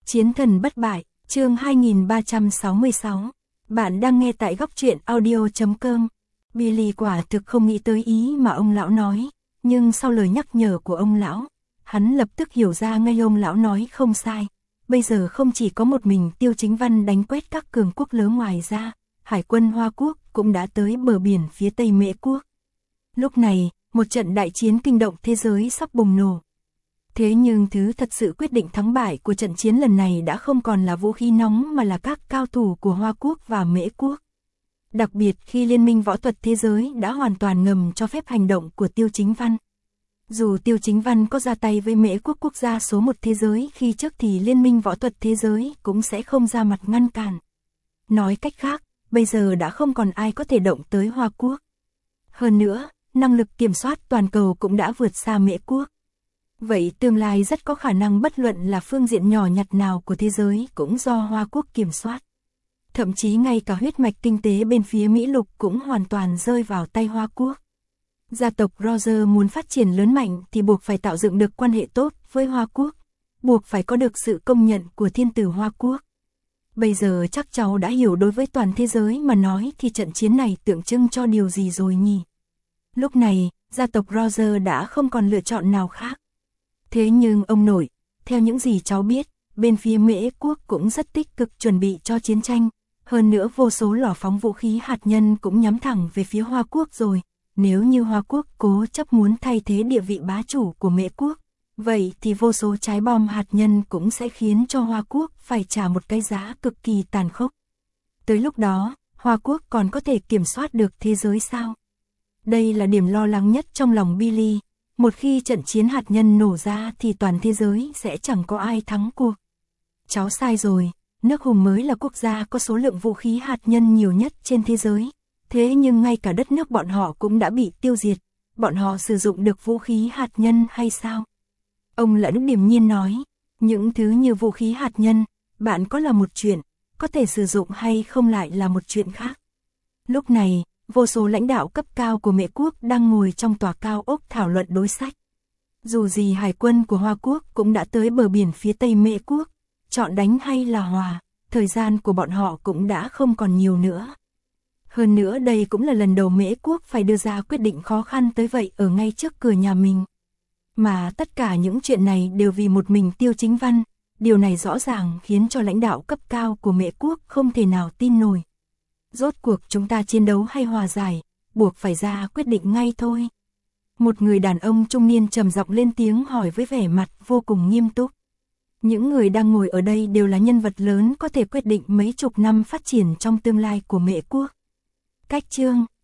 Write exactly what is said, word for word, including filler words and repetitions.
Chiến thần bất bại, chương hai nghìn ba trăm sáu mươi sáu. Bạn đang nghe tại góc truyện audio chấm com. Billy quả thực không nghĩ tới ý mà ông lão nói, nhưng sau lời nhắc nhở của ông lão, hắn lập tức hiểu ra ngay ông lão nói không sai. Bây giờ không chỉ có một mình Tiêu Chính Văn đánh quét các cường quốc lớn ngoài ra, Hải quân Hoa Quốc cũng đã tới bờ biển phía Tây Mễ Quốc. Lúc này, một trận đại chiến kinh động thế giới sắp bùng nổ. Thế nhưng thứ thật sự quyết định thắng bại của trận chiến lần này đã không còn là vũ khí nóng mà là các cao thủ của Hoa Quốc và Mễ Quốc. Đặc biệt khi Liên minh võ thuật thế giới đã hoàn toàn ngầm cho phép hành động của Tiêu Chính Văn. Dù Tiêu Chính Văn có ra tay với Mễ Quốc, quốc gia số một thế giới khi trước, thì Liên minh võ thuật thế giới cũng sẽ không ra mặt ngăn cản. Nói cách khác, bây giờ đã không còn ai có thể động tới Hoa Quốc. Hơn nữa, năng lực kiểm soát toàn cầu cũng đã vượt xa Mễ Quốc. Vậy tương lai rất có khả năng bất luận là phương diện nhỏ nhặt nào của thế giới cũng do Hoa Quốc kiểm soát. Thậm chí ngay cả huyết mạch kinh tế bên phía Mỹ Lục cũng hoàn toàn rơi vào tay Hoa Quốc. Gia tộc Roger muốn phát triển lớn mạnh thì buộc phải tạo dựng được quan hệ tốt với Hoa Quốc, buộc phải có được sự công nhận của thiên tử Hoa Quốc. Bây giờ chắc cháu đã hiểu đối với toàn thế giới mà nói thì trận chiến này tượng trưng cho điều gì rồi nhỉ? Lúc này, gia tộc Roger đã không còn lựa chọn nào khác. Thế nhưng ông nội, theo những gì cháu biết, bên phía Mễ Quốc cũng rất tích cực chuẩn bị cho chiến tranh, hơn nữa vô số lò phóng vũ khí hạt nhân cũng nhắm thẳng về phía Hoa Quốc rồi. Nếu như Hoa Quốc cố chấp muốn thay thế địa vị bá chủ của Mễ Quốc, vậy thì vô số trái bom hạt nhân cũng sẽ khiến cho Hoa Quốc phải trả một cái giá cực kỳ tàn khốc. Tới lúc đó, Hoa Quốc còn có thể kiểm soát được thế giới sao? Đây là điểm lo lắng nhất trong lòng Billy. Một khi trận chiến hạt nhân nổ ra thì toàn thế giới sẽ chẳng có ai thắng cuộc. Cháu sai rồi, nước Hùng mới là quốc gia có số lượng vũ khí hạt nhân nhiều nhất trên thế giới. Thế nhưng ngay cả đất nước bọn họ cũng đã bị tiêu diệt. Bọn họ sử dụng được vũ khí hạt nhân hay sao? Ông Lẫn điềm nhiên nói, những thứ như vũ khí hạt nhân, bạn có là một chuyện, có thể sử dụng hay không lại là một chuyện khác. Lúc này, vô số lãnh đạo cấp cao của Mễ Quốc đang ngồi trong tòa cao ốc thảo luận đối sách. Dù gì hải quân của Hoa Quốc cũng đã tới bờ biển phía Tây Mễ Quốc, chọn đánh hay là hòa, thời gian của bọn họ cũng đã không còn nhiều nữa. Hơn nữa đây cũng là lần đầu Mễ Quốc phải đưa ra quyết định khó khăn tới vậy ở ngay trước cửa nhà mình. Mà tất cả những chuyện này đều vì một mình Tiêu Chính Văn, điều này rõ ràng khiến cho lãnh đạo cấp cao của Mễ Quốc không thể nào tin nổi. Rốt cuộc chúng ta chiến đấu hay hòa giải, buộc phải ra quyết định ngay thôi. Một người đàn ông trung niên trầm giọng lên tiếng hỏi với vẻ mặt vô cùng nghiêm túc. Những người đang ngồi ở đây đều là nhân vật lớn có thể quyết định mấy chục năm phát triển trong tương lai của Mễ Quốc. Cách chương